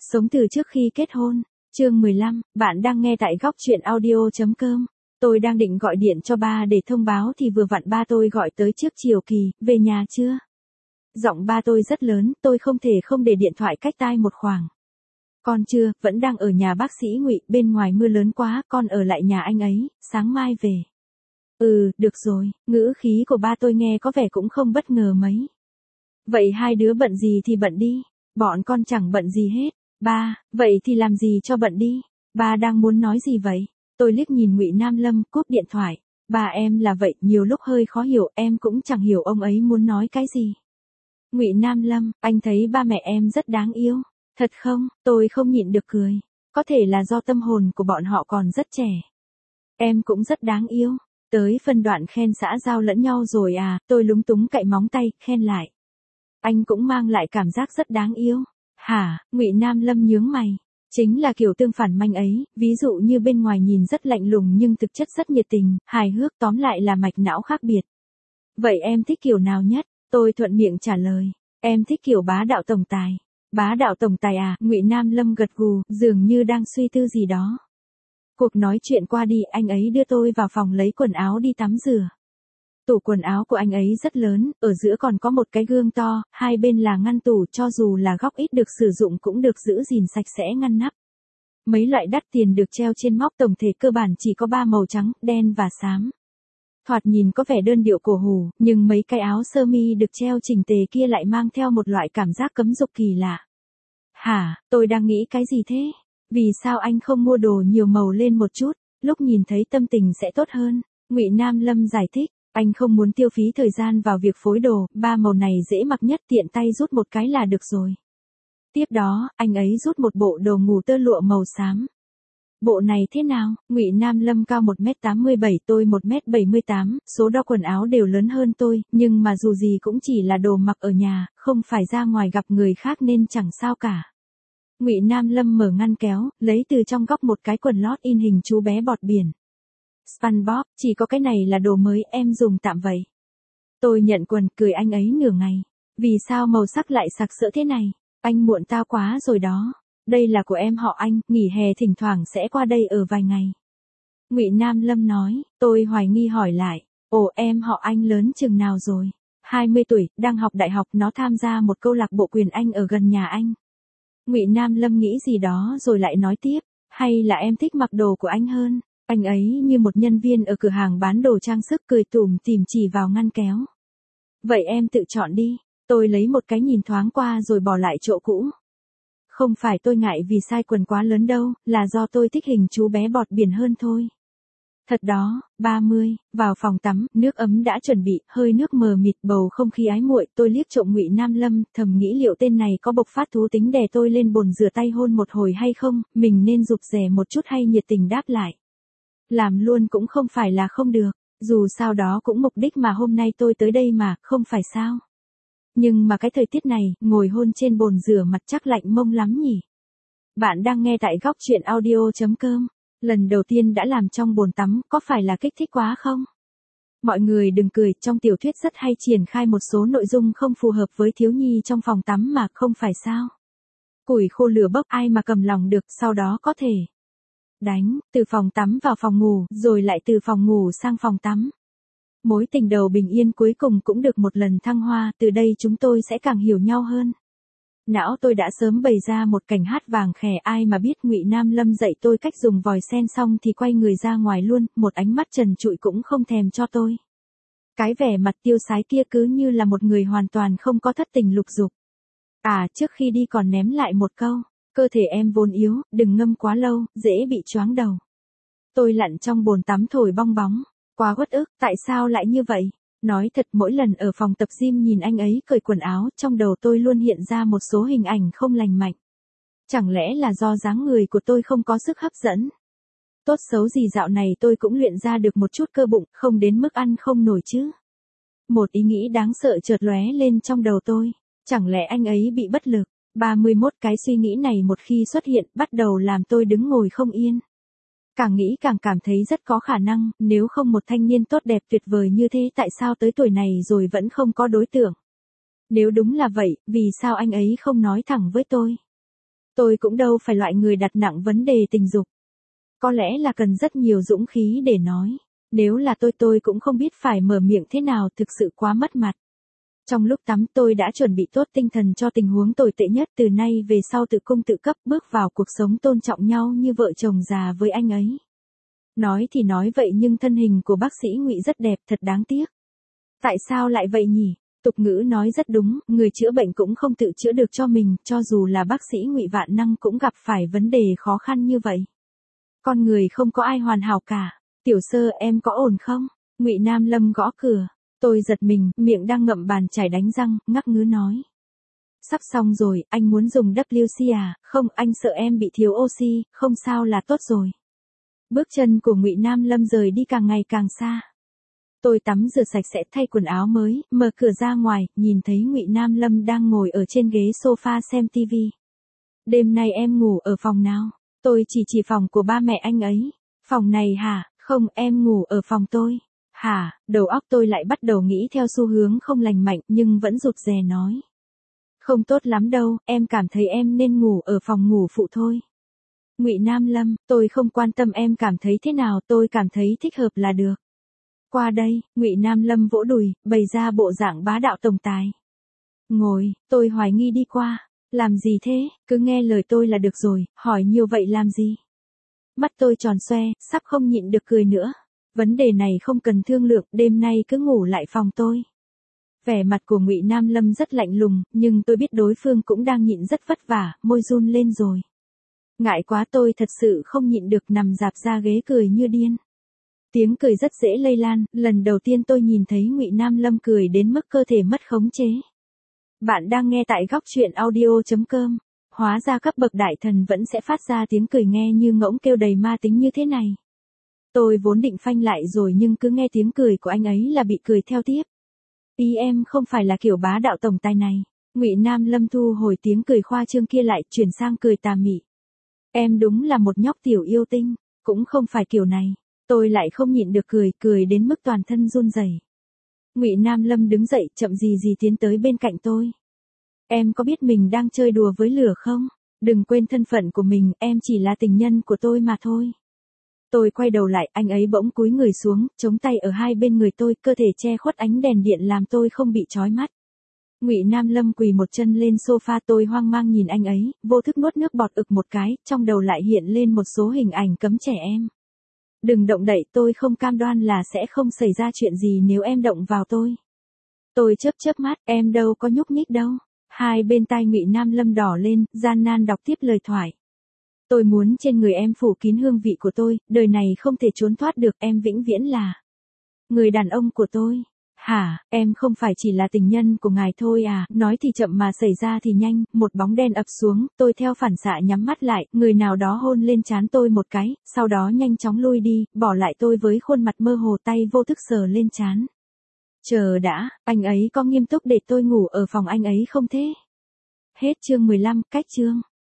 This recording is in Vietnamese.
Sống từ trước khi kết hôn. Chương 15, bạn đang nghe tại góc truyện audio.com. Tôi đang định gọi điện cho ba để thông báo thì vừa vặn ba tôi gọi tới trước chiều Kỳ, về nhà chưa? Giọng ba tôi rất lớn, tôi không thể không để điện thoại cách tai một khoảng. Con chưa, vẫn đang ở nhà bác sĩ Ngụy, bên ngoài mưa lớn quá, con ở lại nhà anh ấy, sáng mai về. Được rồi, ngữ khí của ba tôi nghe có vẻ cũng không bất ngờ mấy. Vậy hai đứa bận gì thì bận đi, bọn con chẳng bận gì hết. Ba, vậy thì làm gì cho bận đi. Ba đang muốn nói gì vậy? Tôi liếc nhìn Ngụy Nam Lâm, cúp điện thoại. Ba em là vậy, nhiều lúc hơi khó hiểu, em cũng chẳng hiểu ông ấy muốn nói cái gì. Ngụy Nam Lâm, anh thấy ba mẹ em rất đáng yêu. Thật không? Tôi không nhịn được cười. Có thể là do tâm hồn của bọn họ còn rất trẻ. Em cũng rất đáng yêu. Tới phân đoạn khen xã giao lẫn nhau rồi à, tôi lúng túng cạy móng tay, khen lại. Anh cũng mang lại cảm giác rất đáng yêu. Hả? Ngụy Nam Lâm nhướng mày. Chính là kiểu tương phản manh ấy, ví dụ như bên ngoài nhìn rất lạnh lùng nhưng thực chất rất nhiệt tình, hài hước, tóm lại là mạch não khác biệt. Vậy em thích kiểu nào nhất? Tôi thuận miệng trả lời. Em thích kiểu bá đạo tổng tài. Bá đạo tổng tài à? Ngụy Nam Lâm gật gù, dường như đang suy tư gì đó. Cuộc nói chuyện qua đi, anh ấy đưa tôi vào phòng lấy quần áo đi tắm rửa. Tủ quần áo của anh ấy rất lớn, ở giữa còn có một cái gương to, hai bên là ngăn tủ, cho dù là góc ít được sử dụng cũng được giữ gìn sạch sẽ ngăn nắp. Mấy loại đắt tiền được treo trên móc, tổng thể cơ bản chỉ có 3 màu trắng, đen và xám. Thoạt nhìn có vẻ đơn điệu cổ hủ, nhưng mấy cái áo sơ mi được treo chỉnh tề kia lại mang theo một loại cảm giác cấm dục kỳ lạ. Hả, tôi đang nghĩ cái gì thế? Vì sao anh không mua đồ nhiều màu lên một chút, lúc nhìn thấy tâm tình sẽ tốt hơn? Ngụy Nam Lâm giải thích. Anh không muốn tiêu phí thời gian vào việc phối đồ, 3 màu này dễ mặc nhất, tiện tay rút một cái là được rồi. Tiếp đó, anh ấy rút một bộ đồ ngủ tơ lụa màu xám. Bộ này thế nào? Ngụy Nam Lâm cao 1m87, tôi 1m78, số đo quần áo đều lớn hơn tôi, nhưng mà dù gì cũng chỉ là đồ mặc ở nhà, không phải ra ngoài gặp người khác nên chẳng sao cả. Ngụy Nam Lâm mở ngăn kéo, lấy từ trong góc một cái quần lót in hình chú bé bọt biển. SpongeBob, chỉ có cái này là đồ mới, em dùng tạm vậy. Tôi nhận quần, cười anh ấy nửa ngày. Vì sao màu sắc lại sặc sỡ thế này? Anh muộn tao quá rồi đó. Đây là của em họ anh, nghỉ hè thỉnh thoảng sẽ qua đây ở vài ngày. Ngụy Nam Lâm nói, tôi hoài nghi hỏi lại. Ồ, em họ anh lớn chừng nào rồi? 20 tuổi, đang học đại học, nó tham gia một câu lạc bộ quyền Anh ở gần nhà anh. Ngụy Nam Lâm nghĩ gì đó rồi lại nói tiếp. Hay là em thích mặc đồ của anh hơn? Anh ấy như một nhân viên ở cửa hàng bán đồ trang sức, cười tủm tỉm chỉ vào ngăn kéo. Vậy em tự chọn đi. Tôi lấy một cái nhìn thoáng qua rồi bỏ lại chỗ cũ. Không phải tôi ngại vì size quần quá lớn đâu, là do tôi thích hình chú bé bọt biển hơn thôi. Thật đó, 30, vào phòng tắm, nước ấm đã chuẩn bị, hơi nước mờ mịt, bầu không khí ái muội, tôi liếc trộm Ngụy Nam Lâm, thầm nghĩ liệu tên này có bộc phát thú tính đè tôi lên bồn rửa tay hôn một hồi hay không, mình nên rụt rè một chút hay nhiệt tình đáp lại. Làm luôn cũng không phải là không được, dù sao đó cũng mục đích mà hôm nay tôi tới đây mà, không phải sao. Nhưng mà cái thời tiết này, ngồi hôn trên bồn rửa mặt chắc lạnh mông lắm nhỉ. Bạn đang nghe tại góc truyện audio.com. Lần đầu tiên đã làm trong bồn tắm, có phải là kích thích quá không? Mọi người đừng cười, trong tiểu thuyết rất hay triển khai một số nội dung không phù hợp với thiếu nhi trong phòng tắm mà, không phải sao? Củi khô lửa bốc, ai mà cầm lòng được, sau đó có thể đánh, từ phòng tắm vào phòng ngủ, rồi lại từ phòng ngủ sang phòng tắm. Mối tình đầu bình yên cuối cùng cũng được một lần thăng hoa, từ đây chúng tôi sẽ càng hiểu nhau hơn. Não tôi đã sớm bày ra một cảnh hát vàng khè, ai mà biết Ngụy Nam Lâm dạy tôi cách dùng vòi sen xong thì quay người ra ngoài luôn, một ánh mắt trần trụi cũng không thèm cho tôi. Cái vẻ mặt tiêu sái kia cứ như là một người hoàn toàn không có thất tình lục dục. À, trước khi đi còn ném lại một câu. Cơ thể em vốn yếu, đừng ngâm quá lâu, dễ bị choáng đầu. Tôi lặn trong bồn tắm thổi bong bóng. Quá uất ức, tại sao lại như vậy? Nói thật, mỗi lần ở phòng tập gym nhìn anh ấy cởi quần áo, trong đầu tôi luôn hiện ra một số hình ảnh không lành mạnh. Chẳng lẽ là do dáng người của tôi không có sức hấp dẫn? Tốt xấu gì dạo này tôi cũng luyện ra được một chút cơ bụng, không đến mức ăn không nổi chứ. Một ý nghĩ đáng sợ chợt lóe lên trong đầu tôi. Chẳng lẽ anh ấy bị bất lực? 31 cái suy nghĩ này một khi xuất hiện, bắt đầu làm tôi đứng ngồi không yên. Càng nghĩ càng cảm thấy rất có khả năng, nếu không một thanh niên tốt đẹp tuyệt vời như thế tại sao tới tuổi này rồi vẫn không có đối tượng? Nếu đúng là vậy, vì sao anh ấy không nói thẳng với tôi? Tôi cũng đâu phải loại người đặt nặng vấn đề tình dục. Có lẽ là cần rất nhiều dũng khí để nói. Nếu là tôi cũng không biết phải mở miệng thế nào, thực sự quá mất mặt. Trong lúc tắm tôi đã chuẩn bị tốt tinh thần cho tình huống tồi tệ nhất, từ nay về sau tự cung tự cấp, bước vào cuộc sống tôn trọng nhau như vợ chồng già với anh ấy. Nói thì nói vậy nhưng thân hình của bác sĩ Ngụy rất đẹp, thật đáng tiếc. Tại sao lại vậy nhỉ? Tục ngữ nói rất đúng, người chữa bệnh cũng không tự chữa được cho mình, cho dù là bác sĩ Ngụy vạn năng cũng gặp phải vấn đề khó khăn như vậy. Con người không có ai hoàn hảo cả. Tiểu Sơ, em có ổn không? Ngụy Nam Lâm gõ cửa. Tôi giật mình, miệng đang ngậm bàn chải đánh răng, ngắc ngứ nói. Sắp xong rồi, anh muốn dùng WC à? Không, anh sợ em bị thiếu oxy, không sao là tốt rồi. Bước chân của Ngụy Nam Lâm rời đi càng ngày càng xa. Tôi tắm rửa sạch sẽ, thay quần áo mới, mở cửa ra ngoài, nhìn thấy Ngụy Nam Lâm đang ngồi ở trên ghế sofa xem TV. Đêm nay em ngủ ở phòng nào? Tôi chỉ phòng của ba mẹ anh ấy. Phòng này hả? Không, em ngủ ở phòng tôi. Hả? Đầu óc tôi lại bắt đầu nghĩ theo xu hướng không lành mạnh nhưng vẫn rụt rè nói. Không tốt lắm đâu, em cảm thấy em nên ngủ ở phòng ngủ phụ thôi. Ngụy Nam Lâm, tôi không quan tâm em cảm thấy thế nào, tôi cảm thấy thích hợp là được. Qua đây, Ngụy Nam Lâm vỗ đùi, bày ra bộ dạng bá đạo tổng tài. Ngồi, tôi hoài nghi đi qua. Làm gì thế, cứ nghe lời tôi là được rồi, hỏi nhiều vậy làm gì? Mắt tôi tròn xoe, sắp không nhịn được cười nữa. Vấn đề này không cần thương lượng, đêm nay cứ ngủ lại phòng tôi. Vẻ mặt của Ngụy Nam Lâm rất lạnh lùng, nhưng tôi biết đối phương cũng đang nhịn rất vất vả, môi run lên rồi. Ngại quá, tôi thật sự không nhịn được, nằm rạp ra ghế cười như điên. Tiếng cười rất dễ lây lan, lần đầu tiên tôi nhìn thấy Ngụy Nam Lâm cười đến mức cơ thể mất khống chế. Bạn đang nghe tại góc truyện audio.com. Hóa ra cấp bậc đại thần vẫn sẽ phát ra tiếng cười nghe như ngỗng kêu đầy ma tính như thế này. Tôi vốn định phanh lại rồi nhưng cứ nghe tiếng cười của anh ấy là bị cười theo tiếp. Ý em không phải là kiểu bá đạo tổng tài này. Ngụy Nam Lâm thu hồi tiếng cười khoa trương kia lại, chuyển sang cười tà mị. Em đúng là một nhóc tiểu yêu tinh, cũng không phải kiểu này. Tôi lại không nhịn được cười đến mức toàn thân run rẩy. Ngụy Nam Lâm đứng dậy, chậm gì gì tiến tới bên cạnh tôi. Em có biết mình đang chơi đùa với lửa không? Đừng quên thân phận của mình, em chỉ là tình nhân của tôi mà thôi. Tôi quay đầu lại, anh ấy bỗng cúi người xuống, chống tay ở hai bên người tôi, cơ thể che khuất ánh đèn điện làm tôi không bị chói mắt. Ngụy Nam Lâm quỳ một chân lên sofa, tôi hoang mang nhìn anh ấy, vô thức nuốt nước bọt ực một cái, trong đầu lại hiện lên một số hình ảnh cấm trẻ em. Đừng động đậy, tôi không cam đoan là sẽ không xảy ra chuyện gì nếu em động vào tôi. Tôi chớp mắt, em đâu có nhúc nhích đâu. Hai bên tai Ngụy Nam Lâm đỏ lên, gian nan đọc tiếp lời thoại. Tôi muốn trên người em phủ kín hương vị của tôi, đời này không thể trốn thoát được, em vĩnh viễn là người đàn ông của tôi. Hả, em không phải chỉ là tình nhân của ngài thôi à? Nói thì chậm mà xảy ra thì nhanh, một bóng đen ập xuống, tôi theo phản xạ nhắm mắt lại, người nào đó hôn lên trán tôi một cái, sau đó nhanh chóng lui đi, bỏ lại tôi với khuôn mặt mơ hồ, tay vô thức sờ lên trán. Chờ đã, anh ấy có nghiêm túc để tôi ngủ ở phòng anh ấy không thế? Hết chương 15, cách chương.